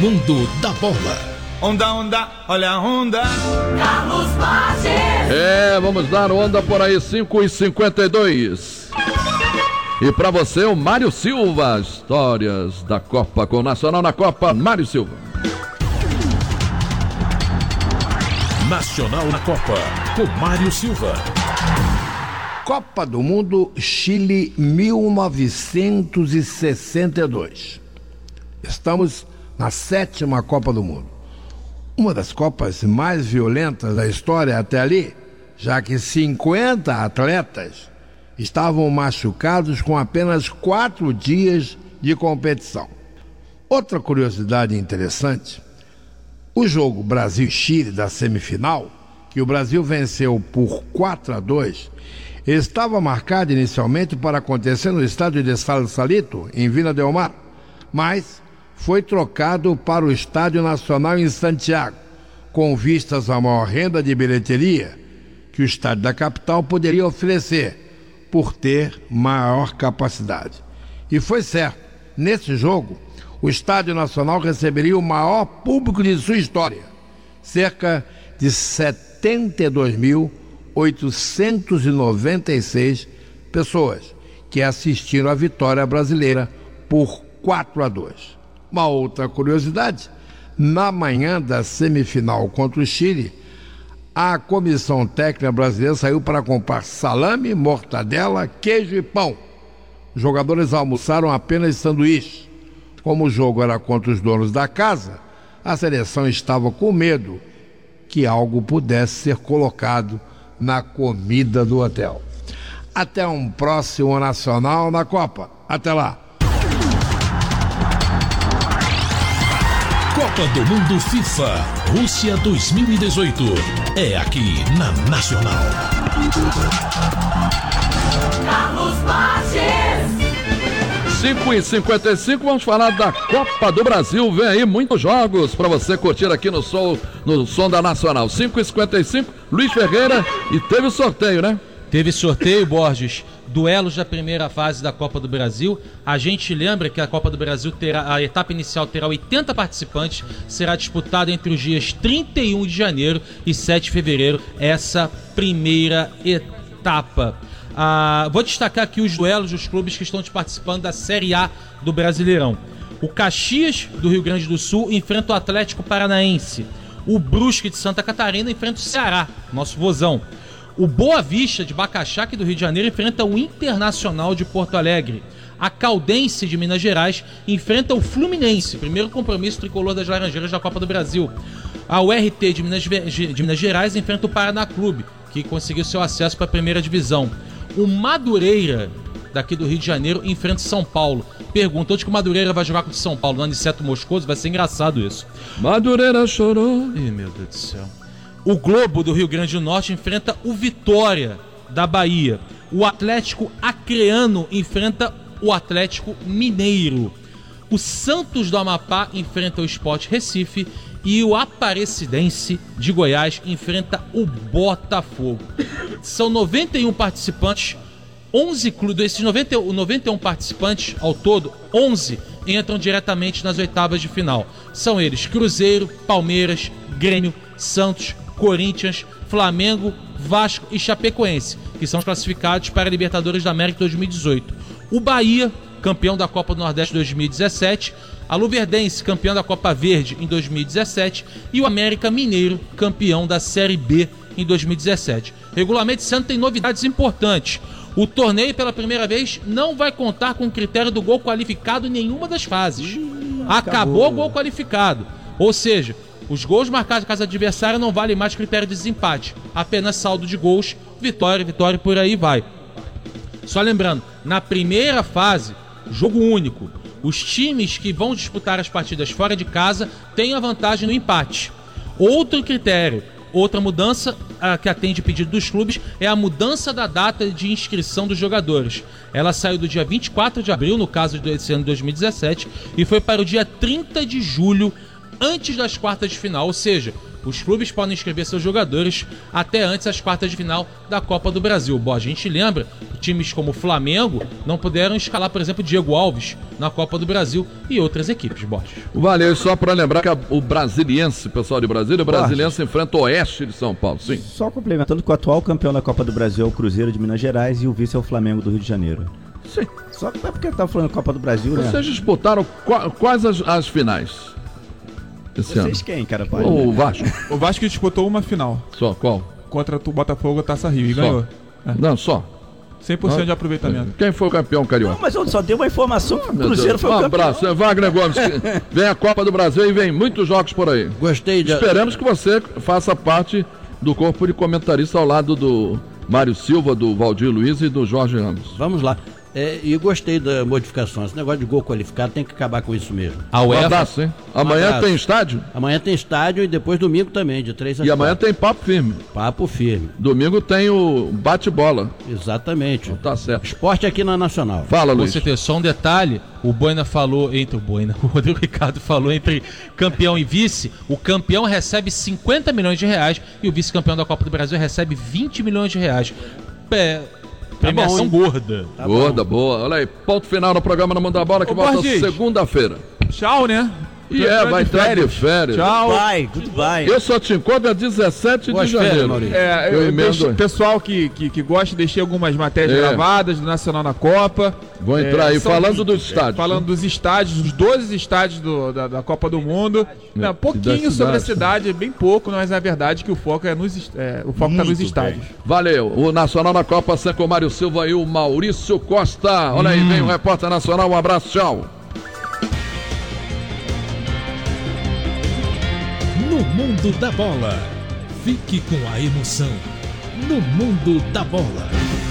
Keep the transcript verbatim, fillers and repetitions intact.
Mundo da Bola. Onda, onda, olha a onda. Carlos Borges. É, vamos dar onda por aí, cinco e cinquenta e dois. E pra você, o Mário Silva, histórias da Copa com o Nacional na Copa, Mário Silva. Nacional na Copa, com Mário Silva. Copa do Mundo Chile mil novecentos e sessenta e dois. Estamos na sétima Copa do Mundo. Uma das Copas mais violentas da história até ali, já que cinquenta atletas estavam machucados com apenas quatro dias de competição. Outra curiosidade interessante, o jogo Brasil-Chile da semifinal, que o Brasil venceu por quatro a dois, estava marcado inicialmente para acontecer no estádio de Salito, em Vina del Mar, mas foi trocado para o Estádio Nacional em Santiago, com vistas à maior renda de bilheteria que o estádio da capital poderia oferecer, por ter maior capacidade. E foi certo, nesse jogo, o Estádio Nacional receberia o maior público de sua história, cerca de setenta e dois mil oitocentos e noventa e seis pessoas que assistiram à vitória brasileira por quatro a dois. Uma outra curiosidade, na manhã da semifinal contra o Chile, a comissão técnica brasileira saiu para comprar salame, mortadela, queijo e pão. Os jogadores almoçaram apenas sanduíche. Como o jogo era contra os donos da casa, a seleção estava com medo que algo pudesse ser colocado na comida do hotel. Até um próximo Nacional na Copa. Até lá. Copa do Mundo FIFA Rússia dois mil e dezoito. É aqui na Nacional. Carlos Borges. cinco e cinquenta e cinco, vamos falar da Copa do Brasil. Vem aí muitos jogos para você curtir aqui no som, no som da Nacional. cinco e cinquenta e cinco, Luiz Ferreira, e teve o sorteio, né? Teve sorteio, Borges, duelos da primeira fase da Copa do Brasil. A gente lembra que a Copa do Brasil terá, a etapa inicial terá oitenta participantes, será disputada entre os dias trinta e um de janeiro e sete de fevereiro, essa primeira etapa. Ah, vou destacar aqui os duelos dos clubes que estão participando da Série A do Brasileirão. O Caxias, do Rio Grande do Sul, enfrenta o Atlético Paranaense. O Brusque, de Santa Catarina, enfrenta o Ceará, nosso vozão. O Boa Vista, de Bacaxá, aqui do Rio de Janeiro, enfrenta o Internacional de Porto Alegre. A Caldense, de Minas Gerais, enfrenta o Fluminense, primeiro compromisso tricolor das Laranjeiras da Copa do Brasil. A U R T de Minas, de Minas Gerais enfrenta o Paraná Clube, que conseguiu seu acesso para a primeira divisão. O Madureira, daqui do Rio de Janeiro, enfrenta o São Paulo. Pergunta, onde que o Madureira vai jogar contra o São Paulo? No Aniceto Moscoso? Vai ser engraçado isso. Madureira chorou. Ih, meu Deus do céu. O Globo do Rio Grande do Norte enfrenta o Vitória da Bahia. O Atlético Acreano enfrenta o Atlético Mineiro. O Santos do Amapá enfrenta o Sport Recife. E o Aparecidense de Goiás enfrenta o Botafogo. São noventa e um participantes, onze clubes, desses noventa, noventa e um participantes ao todo, onze entram diretamente nas oitavas de final. São eles Cruzeiro, Palmeiras, Grêmio, Santos, Corinthians, Flamengo, Vasco e Chapecoense, que são os classificados para a Libertadores da América dois mil e dezoito. O Bahia, campeão da Copa do Nordeste dois mil e dezessete, a Luverdense, campeão da Copa Verde em dois mil e dezessete, e o América Mineiro, campeão da Série B em dois mil e dezessete. Regulamento esse ano tem novidades importantes. O torneio, pela primeira vez, não vai contar com o critério do gol qualificado em nenhuma das fases. Hum, acabou. acabou o gol qualificado. Ou seja, os gols marcados em casa adversária não valem mais critério de desempate. Apenas saldo de gols, vitória, vitória, por aí vai. Só lembrando, na primeira fase, jogo único. Os times que vão disputar as partidas fora de casa têm a vantagem no empate. Outro critério, outra mudança a, que atende o pedido dos clubes é a mudança da data de inscrição dos jogadores. Ela saiu do dia vinte e quatro de abril, no caso desse ano de dois mil e dezessete, e foi para o dia trinta de julho, antes das quartas de final. Ou seja, Os clubes podem inscrever seus jogadores até antes das quartas de final da Copa do Brasil. Bom, a gente lembra, times como o Flamengo não puderam escalar, por exemplo, Diego Alves na Copa do Brasil e outras equipes, Borges. Valeu, só para lembrar que a, o Brasiliense, pessoal de Brasília, o Brasiliense enfrenta o Oeste de São Paulo, sim. Só complementando que o atual campeão da Copa do Brasil é o Cruzeiro de Minas Gerais e o vice é o Flamengo do Rio de Janeiro. Sim. Só é porque tá falando Copa do Brasil, né? Vocês disputaram qua, quais as, as finais esse Vocês ano? quem, cara? Pode, O né? Vasco. O Vasco disputou uma final Só, qual? contra o Botafogo Taça Rio e Só. ganhou. Não, só. cem por cento de aproveitamento. Quem foi o campeão carioca? Não, mas eu só dei uma informação que o Meu Cruzeiro Deus. foi o Um campeão. abraço, Wagner Gomes. Vem a Copa do Brasil e vem muitos jogos por aí. Gostei de... Esperamos que você faça parte do corpo de comentarista ao lado do Mário Silva, do Valdir Luiz e do Jorge Ramos. Vamos lá. É, e gostei da modificação. Esse negócio de gol qualificado tem que acabar com isso mesmo. A Um UEFA, abraço, hein? Amanhã abraço. tem estádio Amanhã tem estádio e depois domingo também, de três às e amanhã quatro. tem papo firme. Papo firme. Domingo tem o bate-bola. Exatamente. Tá certo. Esporte aqui na Nacional. Fala, Luiz. você ter só um detalhe, o Boina falou entre o Boina, o Rodrigo Ricardo falou entre campeão e vice, o campeão recebe cinquenta milhões de reais e o vice-campeão da Copa do Brasil recebe vinte milhões de reais. É, premiação bom, gorda. Tá Gorda, boa. Olha aí, ponto final no programa No Mundo da Bola, que Ô, volta Borges. segunda-feira. Tchau, né? E é, vai entrar de férias. Tchau. Goodbye, goodbye. Eu só te encontro dia dezessete Boas de férias, janeiro. Maurício. É, eu, Eu eu emendo. deixo, pessoal que, que, que gosta, deixei algumas matérias É. gravadas do Nacional na Copa. Vou entrar aí são- falando dos estádios. Falando dos estádios, dos doze estádios do- da, da Copa do Mundo. Não, E pouquinho das sobre a cidades. cidade, bem pouco, mas a verdade é que o foco é nos est- é, o foco tá nos estádios. Valeu. O Nacional na Copa, sempre com o Mário Silva e o Maurício Costa. Olha aí, vem o Repórter Nacional. Um abraço, tchau. No Mundo da Bola. Fique com a emoção. No Mundo da Bola.